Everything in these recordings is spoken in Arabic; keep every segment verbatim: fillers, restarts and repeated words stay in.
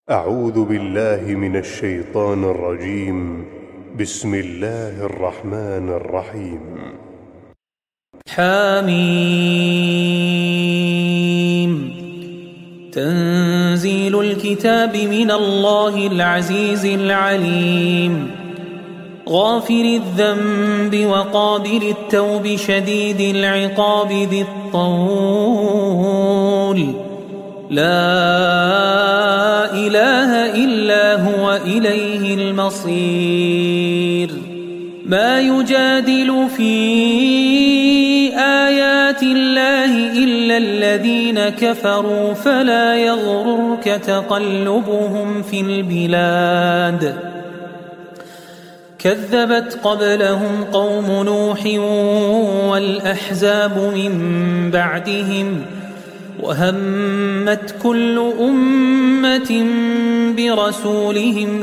أعوذ بالله من الشيطان الرجيم. بسم الله الرحمن الرحيم. حميم. تنزيل الكتاب من الله العزيز العليم، غافر الذنب وقابل التوب شديد العقاب ذي الطول، لا إله إلا هو إليه المصير. ما يجادل في آيات الله إلا الذين كفروا، فلا يغررك تقلبهم في البلاد. كذبت قبلهم قوم نوح والأحزاب من بعدهم، وهمت كل أمة برسولهم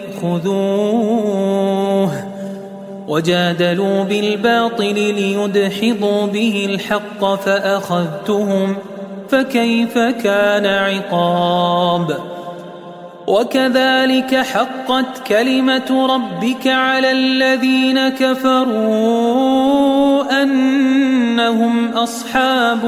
ليأخذوه، وجادلوا بالباطل ليدحضوا به الحق فأخذتهم، فكيف كان عقاب. وكذلك حقت كلمة ربك على الذين كفروا أنهم أصحاب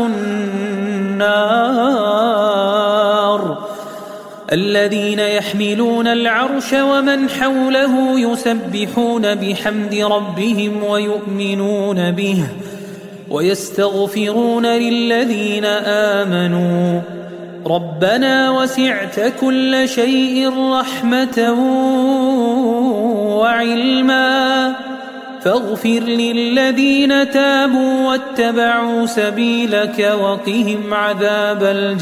النار، الذين يحملون العرش ومن حوله يسبحون بحمد ربهم ويؤمنون به ويستغفرون للذين آمنوا ربنا وسعت كل شيء رحمة وعلما، فاغفر للذين تابوا واتبعوا سبيلك وقهم عذاب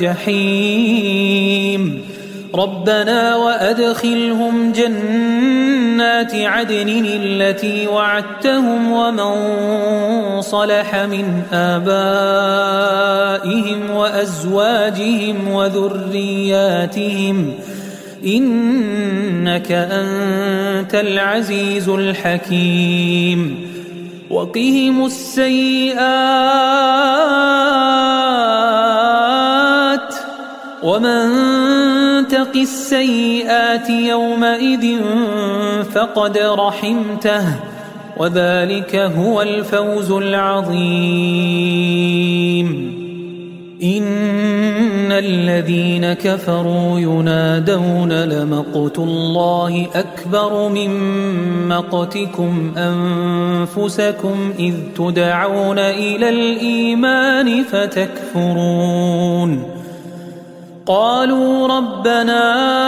الجحيم. ربنا وأدخلهم جنات عدن التي وعدتهم ومن صلح من آبائهم وأزواجهم وذرياتهم، إنك أنت العزيز الحكيم. وقهم السيئات، ومن تق السيئات يومئذ فقد رحمته، وذلك هو الفوز العظيم. إن الذين كفروا ينادون لمقت الله أكبر من مقتكم أنفسكم إذ تدعون إلى الإيمان فتكفرون. قالوا ربنا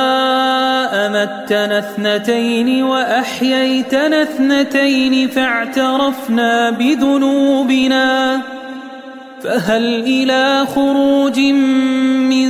أمتنا اثنتين وأحييتنا اثنتين فاعترفنا بذنوبنا فهل إلى خروج من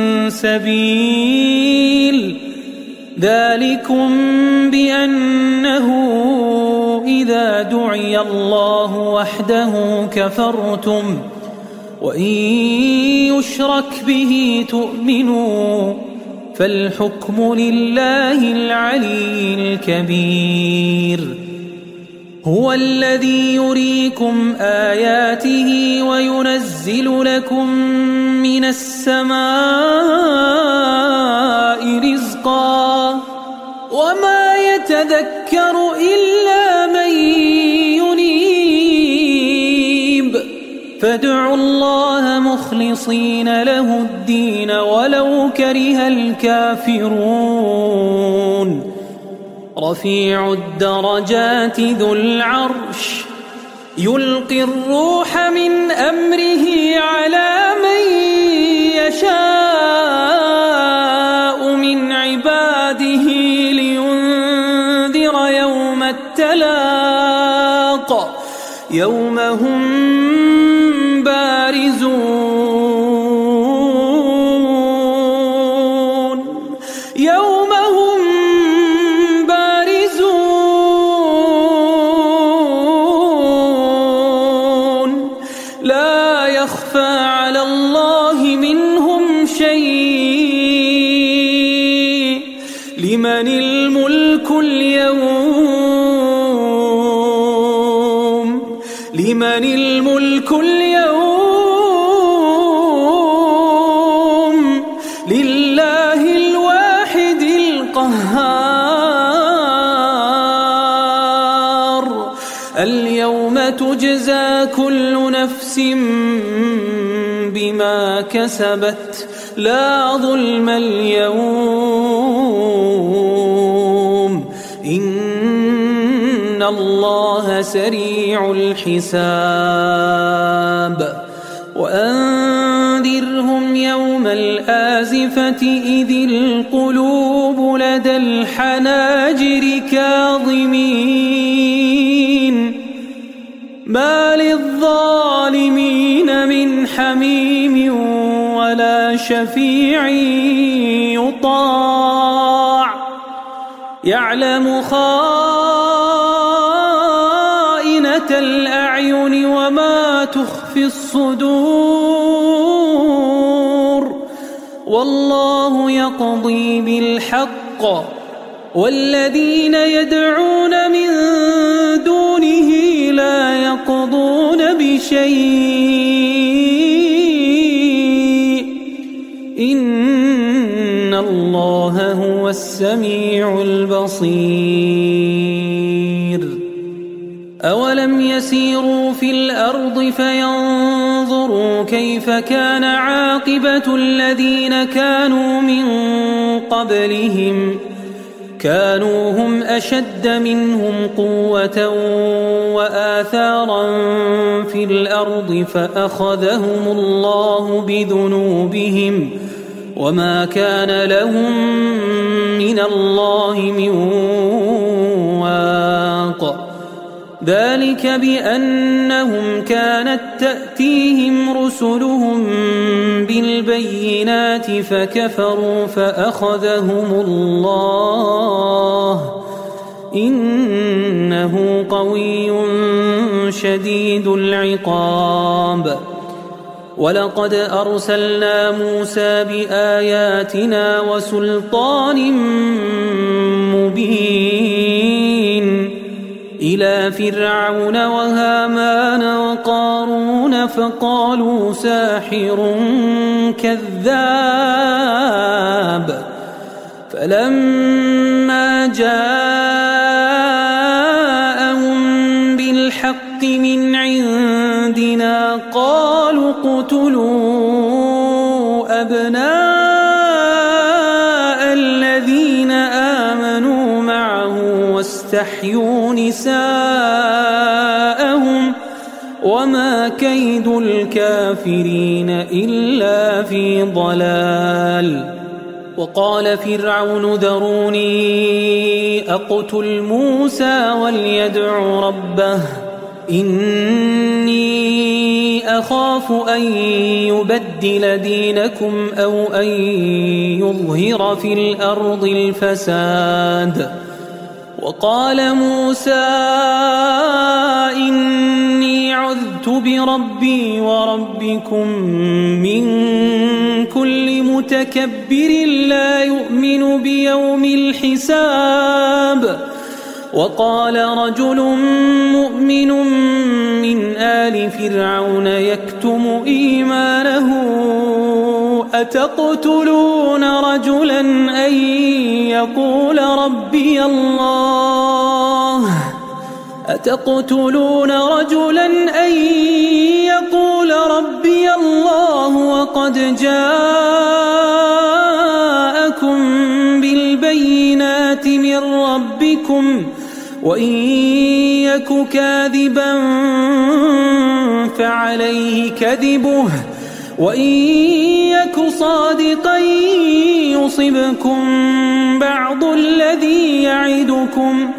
سبيل. ذلكم بأنه إذا دعي الله وحده كفرتم، وإن يشرك به تؤمنوا، فالحكم لله العلي الكبير. هو الذي يريكم آياته وينزل لكم من السماء رزقا، وما يتذكر إلا من ينيب. فادعوا الله مخلصين له الدين ولو كره الكافرون. رفيع الدرجات ذو العرش يلقي الروح من أمره على من يشاء من عباده لينذر يوم التلاق، يوم هم بارزون يوم هم بارزون لا يخفى على الله منهم شيء. لمن الملك اليوم لمن الملك اليوم لله الواحد تجزى كل نفس بما كسبت لا ظلم اليوم إن الله سريع الحساب وأنذرهم يوم الآزفة إذ القلوب لدى الحناجر كاظمين ما للظالمين من حميم ولا شفيع يطاع يعلم خائنة الأعين وما تخفي الصدور والله يقضي بالحق والذين يدعون من دونه لا يقضون بشيء إن الله هو السميع البصير أولم يسيروا في الأرض فينظروا كيف كان عاقبة الذين كانوا من قبلهم كانوا هم أشد منهم قوة وآثارا في الأرض فأخذهم الله بذنوبهم وما كان لهم من الله من واق ذلك بأنهم كانت تأتيهم رسلهم بالبينات فكفروا فأخذهم الله إنه قوي شديد العقاب ولقد أرسلنا موسى بآياتنا وسلطان مبين إلى فرعون وهامان وقارون فقالوا ساحر كذاب فلما جاءهم بالحق من عندنا قالوا اقتلوا أبناء الذين آمنوا معه واستحيوا نساءهم وما كيد الكافرين إلا في ضلال وقال فرعون ذروني أقتل موسى وليدع ربه إني أخاف أن يبدل دينكم أو أن يظهر في الأرض الفساد وقال موسى إني عذت بربي وربكم من كل متكبر لا يؤمن بيوم الحساب وقال رجل مؤمن من آل فرعون يكتم إيمانه أتقتلون رجلا أن يقول ربي الله أتقتلون رجلا أن يقول ربي الله وقد جاءكم بالبينات من ربكم وإن يك كاذبا فعليه كذبه وإن يك صادقا يصبكم بعض الذي يعدكم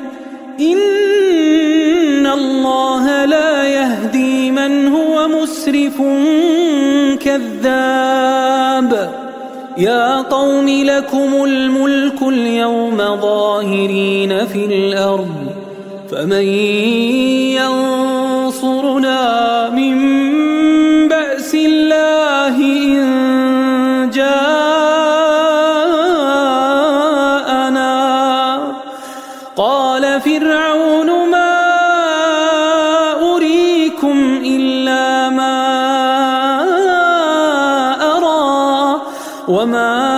إن الله لا يهدي من هو مسرف كذاب يا قوم لكم الملك اليوم ظاهرين في الأرض فمن ينصرنا من بأس الله إن جاءنا قال فرعون ما أريكم إلا ما أرى وما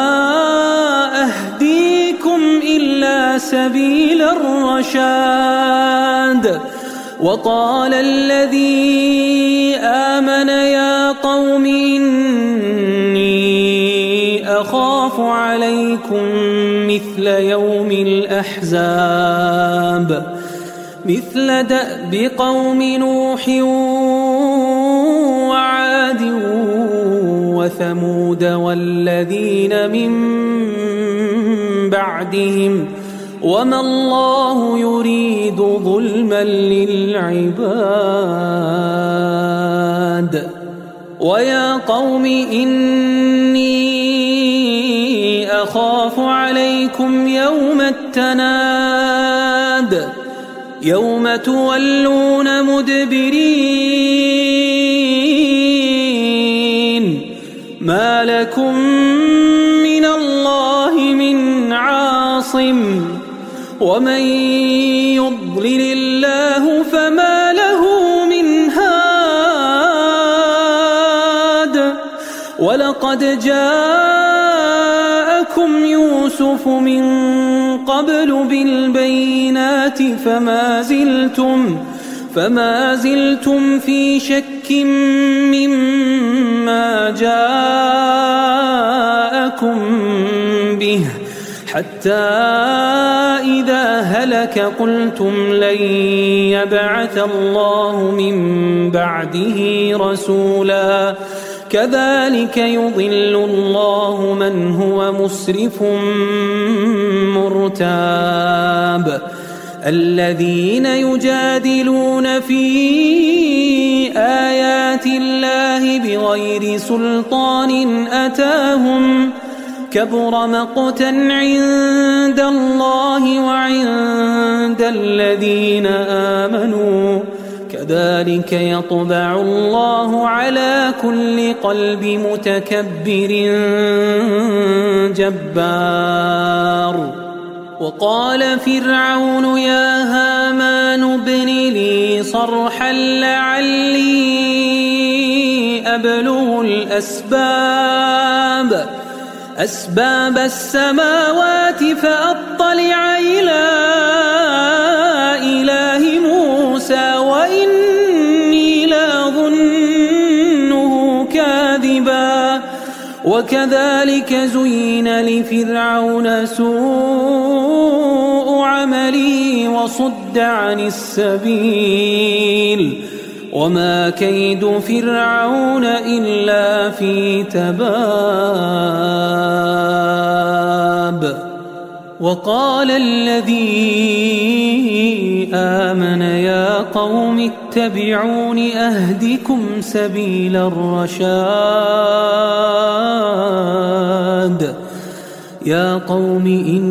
أهديكم إلا سبيل الرشاد وقال الذي آمن يا قوم إني أخاف عليكم مثل يوم الأحزاب مثل دأب قوم نوح وعاد وثمود والذين من بعدهم وما الله يريد ظلما للعباد ويا قوم إني أخاف عليكم يوم التناد يوم تولون مدبرين ما لكم من الله من عاصم ومن يضلل الله فما له من هاد ولقد جاءكم يوسف من قبل بالبينات فما زلتم فما زلتم في شك مما جاءكم به حتى إذا هلك قلتم لن يبعث الله من بعده رسولا كذلك يضل الله من هو مسرف مرتاب الذين يجادلون في آيات الله بغير سلطان أتاهم كبر مقتا عند الله وعند الذين آمنوا كذلك يطبع الله على كل قلب متكبر جبار وقال فرعون يا هامان ابن لي صرحا لعلي أبلغ الأسباب أسباب السماوات فأطلع إلى إله موسى وإني لأظنه كاذبا وكذلك زين لفرعون سوء عمله وصد عن السبيل وما كيد فرعون إلا في تباب وقال الذي آمن يا قوم اتبعون أهدكم سبيل الرشاد يا قوم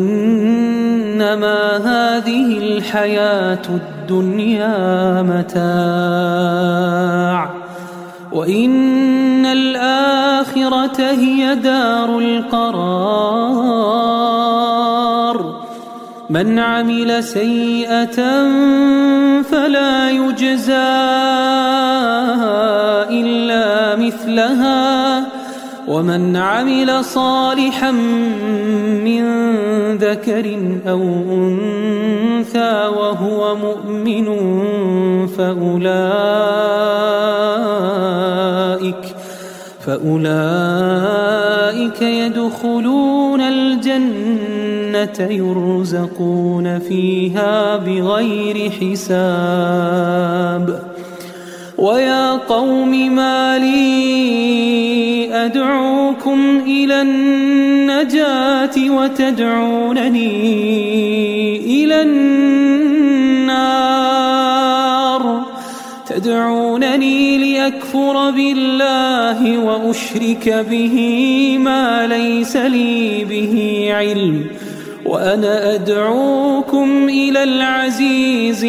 إنما هذه الحياة الدنيا متاع وإن الآخرة هي دار القرار من عمل سيئة فلا يجزى إلا مثلها ومن عمل صالحا من ذكر أو أنثى وهو مؤمن فأولئك فأولئك يدخلون الجنة يرزقون فيها بغير حساب ويا قوم ما لي أدعوكم إلى النجاة وتدعونني إلى النار تدعونني لأكفر بالله وأشرك به ما ليس لي به علم وأنا أدعوكم إلى العزيز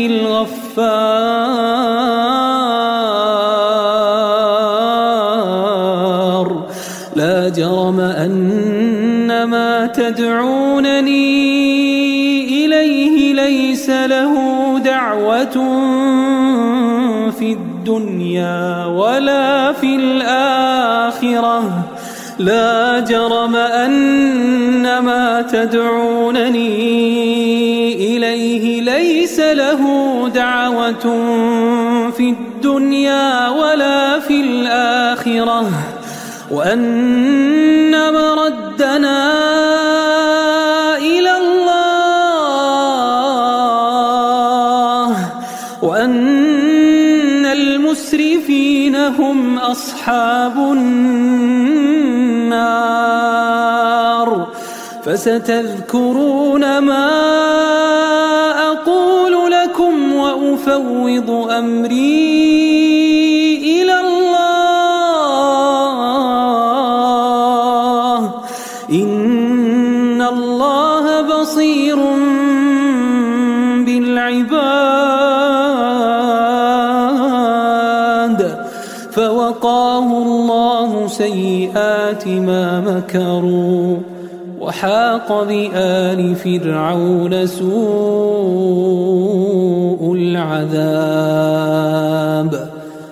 الغفار لا جرم أن ما تدعونني إليه ليس له دعوة في الدنيا ولا في الآخرة لا جرم أن ما تدعونني إليه ليس له دعوة في الدنيا ولا في الآخرة وأن مردنا إلى الله وأن المسرفين هم أصحاب النار. فستذكرون ما أقول لكم وأفوض أمري إلى الله إن الله بصير بالعباد. فوقاه الله سيئات ما مكروا وحاق بآل فرعون سوء العذاب.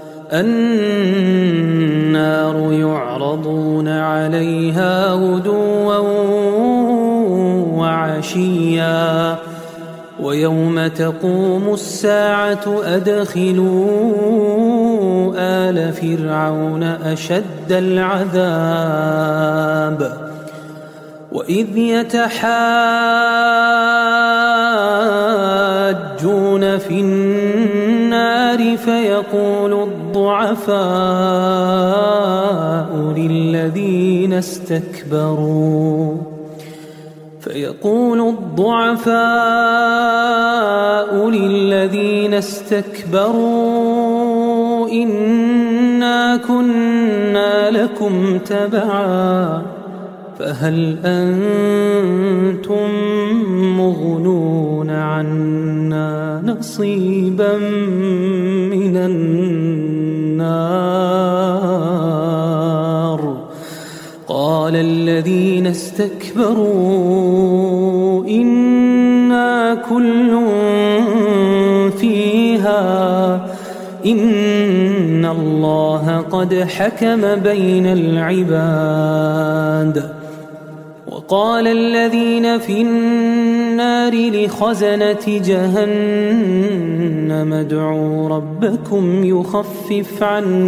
النار يعرضون عليها غدوا وعشيا ويوم تقوم الساعة أدخلوا آل فرعون أشد العذاب. وإذ يتحاجون في النار فيقول الضعفاء للذين استكبروا فيقول الضعفاء للذين استكبروا إنا كنا لكم تبعا فهل أنتم مغنون عنا نصيبا من النار. قال الذين استكبروا إنا كل فيها إن الله قد حكم بين العباد. وقال الذين في النار لخزنة جهنم ادعوا ربكم يخفف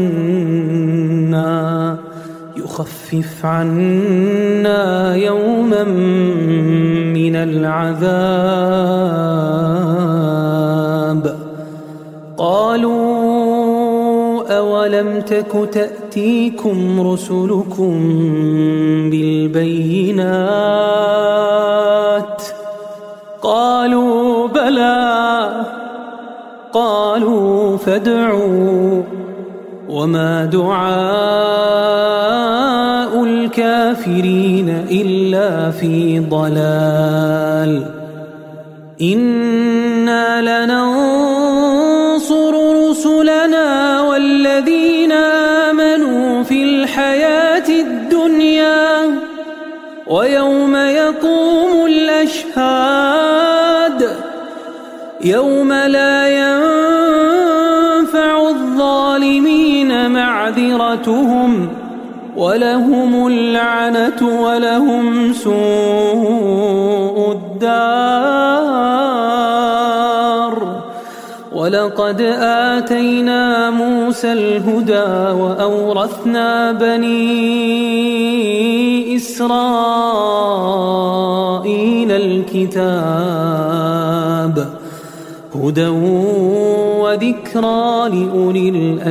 عنا يخفف عنا يوما من العذاب. قالوا أولم تك تأتيكم رسلكم بالبينات قالوا بلى قالوا فادعوا وما دعاء الكافرين إلا في ضلال. إنا لننصر رسلنا والذين آمنوا في الحياة الدنيا ويوم يقوم الأشهاد يوم لا ينفع الظالمين معذرتهم ولهم اللعنة ولهم سوء الدار. ولقد آتينا موسى الهدى وأورثنا بني إسرائيل الكتاب هدى وذكرى لأولي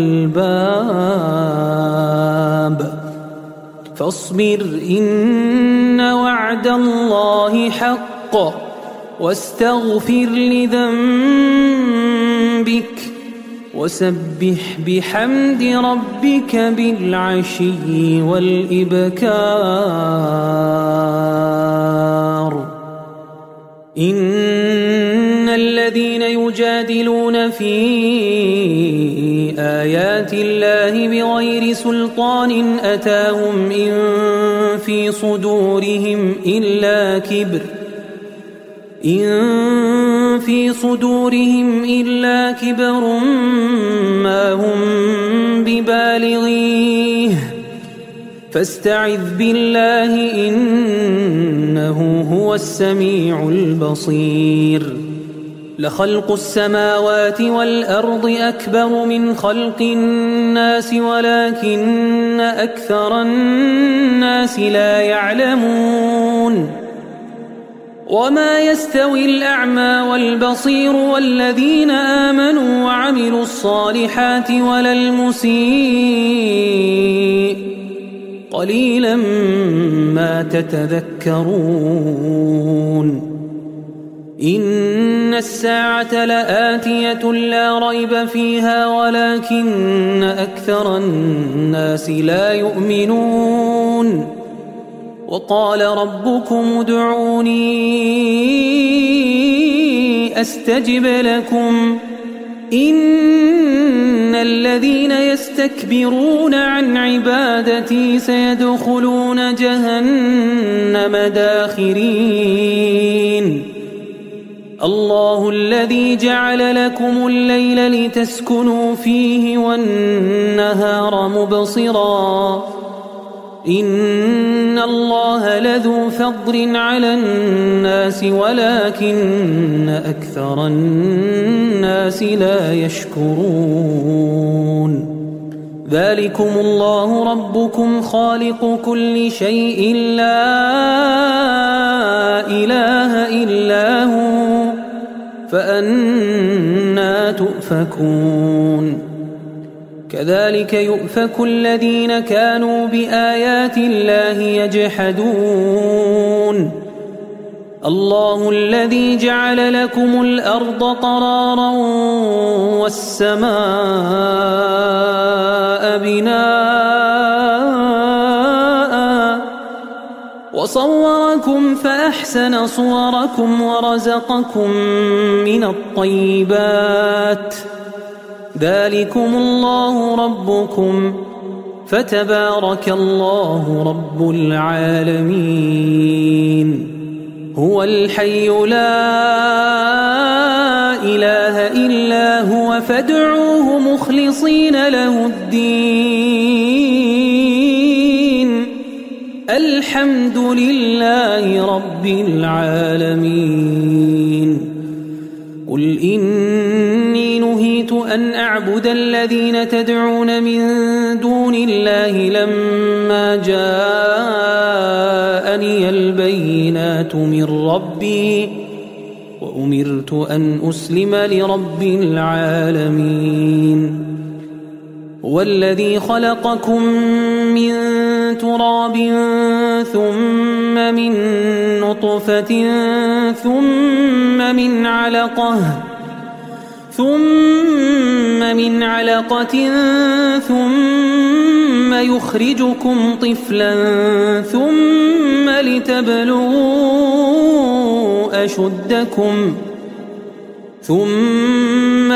الألباب. فاصبر إن وعد الله حق واستغفر لذنبك وسبح بحمد ربك بالعشي والإبكار. إن الذين يجادلون في آيات الله بغير سلطان أتاهم إن في صدورهم إلا كبر إن في صدورهم إلا كبر ما هم ببالغيه فاستعذ بالله إنه هو السميع البصير. لخلق السماوات والأرض أكبر من خلق الناس ولكن أكثر الناس لا يعلمون. وما يستوي الأعمى والبصير والذين آمنوا وعملوا الصالحات ولا المسيء قليلا ما تتذكرون. إن الساعة لآتية لا ريب فيها ولكن أكثر الناس لا يؤمنون. وقال ربكم ادعوني أستجب لكم إن الذين يستكبرون عن عبادتي سيدخلون جهنم داخرين. الله الذي جعل لكم الليل لتسكنوا فيه والنهار مبصرا إن الله لذو فضل على الناس ولكن أكثر الناس لا يشكرون. ذلكم الله ربكم خالق كل شيء لا إله إلا هو فأنى تؤفكون. كذلك يؤفك الذين كانوا بآيات الله يجحدون. الله الذي جعل لكم الأرض قرارا والسماء بناء وصوركم فأحسن صوركم ورزقكم من الطيبات. ذلكم الله ربكم فتبارك الله رب العالمين. هو الحي لا إله إلا هو فادعوه مخلصين له الدين. الحمد لله رب العالمين. قل إني نهيت أن أعبد الذين تدعون من دون الله لما جاءني البينات من ربي وأمرت أن أسلم لرب العالمين. والذي خلقكم من تراب ثم من نطفة ثم من علقة ثم من علقة ثم يخرجكم طفلا ثم لتبلغوا أشدكم ثم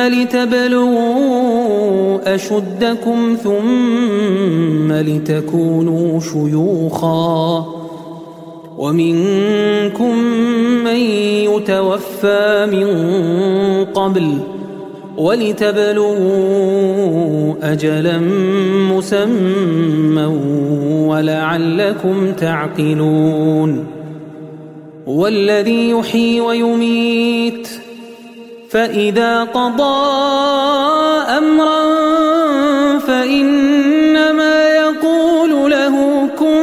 لتبلغوا أشدكم ثم لتكونوا شيوخا ومنكم من يتوفى من قبل ولتبلغوا أجلا مسمى ولعلكم تعقلون. والذي يحيي ويميت فإذا قضى أمرا فإنما يقول له كن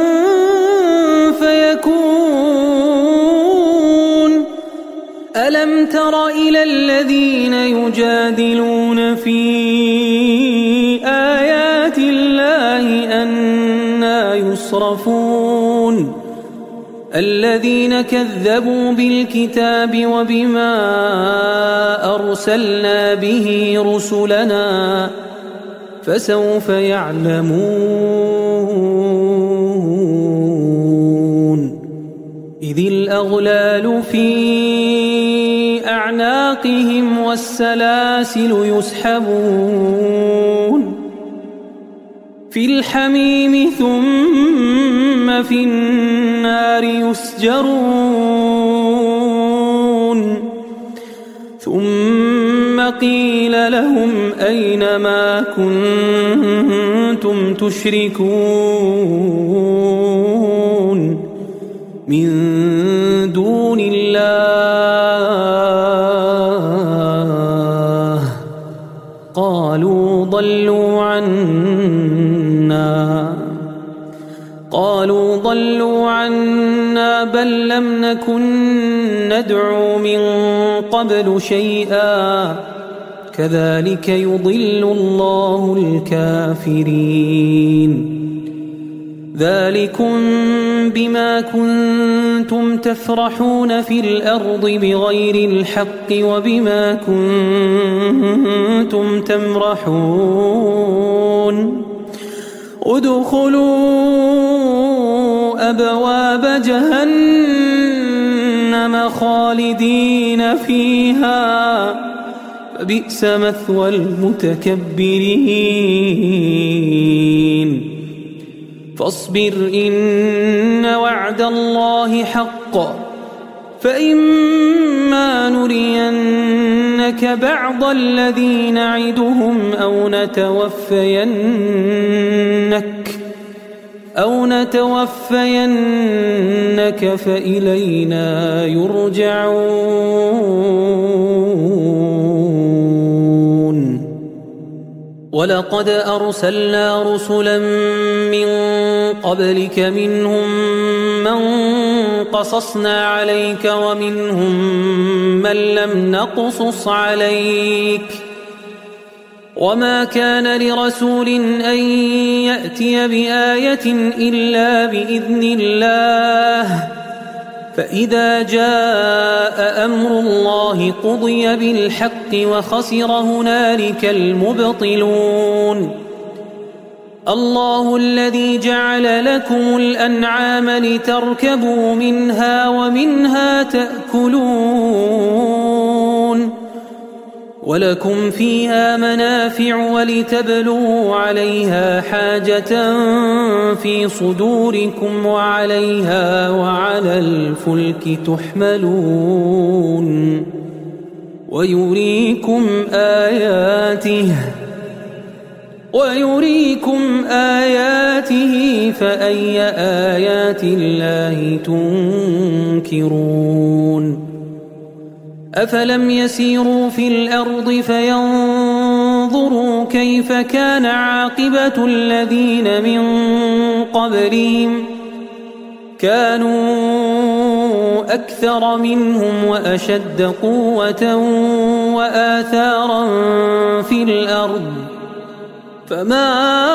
فيكون. ألم تر إلى الذين يجادلون في آيات الله أنى يصرفون. الذين كذبوا بالكتاب وبما أرسلنا به رسلنا فسوف يعلمون. إذ الأغلال في أعناقهم والسلاسل يسحبون في الحميم ثم في النار يسجرون. ثم قيل لهم أين ما كنتم تشركون من دون الله قالوا ضلوا عنا قالوا ضلوا عنا بل لم نكن ندعو من قبل شيئا كذلك يضل الله الكافرين ذلكم بما كنتم تفرحون في الأرض بغير الحق وبما كنتم تمرحون ادخلوا أبواب جهنم خالدين فيها فبئس مثوى المتكبرين فاصبر إن وعد الله حق فإما نرينك بعض الذي نعدهم أو نتوفينك أو نتوفينك فإلينا يرجعون ولقد أرسلنا رسلا من قبلك منهم من قصصنا عليك ومنهم من لم نقصص عليك وما كان لرسول أن يأتي بآية إلا بإذن الله فإذا جاء أمر الله قضي بالحق وخسر هنالك المبطلون الله الذي جعل لكم الأنعام لتركبوا منها ومنها تأكلون ولكم فيها منافع ولتبلغوا عليها حاجة في صدوركم وعليها وعلى الفلك تحملون ويريكم آياته ويريكم آياته فأي آيات الله تنكرون أفلم يسيروا في الأرض فينظروا كيف كان عاقبة الذين من قبلهم كانوا أكثر منهم وأشد قوة وآثارا في الأرض فما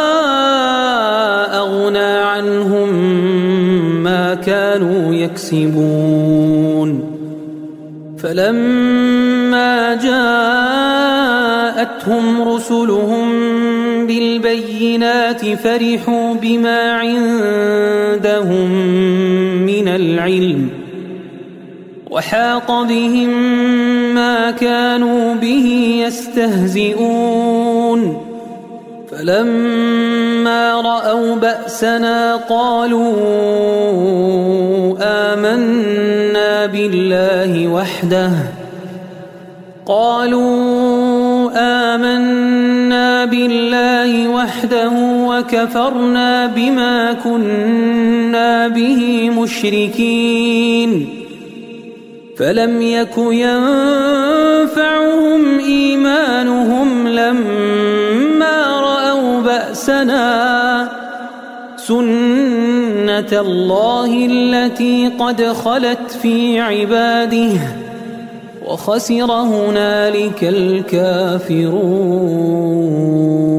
أغنى عنهم ما كانوا يكسبون فلما جاءتهم رسلهم بالبينات فرحوا بما عندهم من العلم وحاق بهم ما كانوا به يستهزئون فلما رأوا بأسنا قالوا آمنا بالله وحده قالوا آمنا بالله وحده وكفرنا بما كنا به مشركين فلم يك ينفعهم إيمانهم لما رأوا بأسنا سنة الله التي قد خلت في عباده وخسر هنالك الكافرون.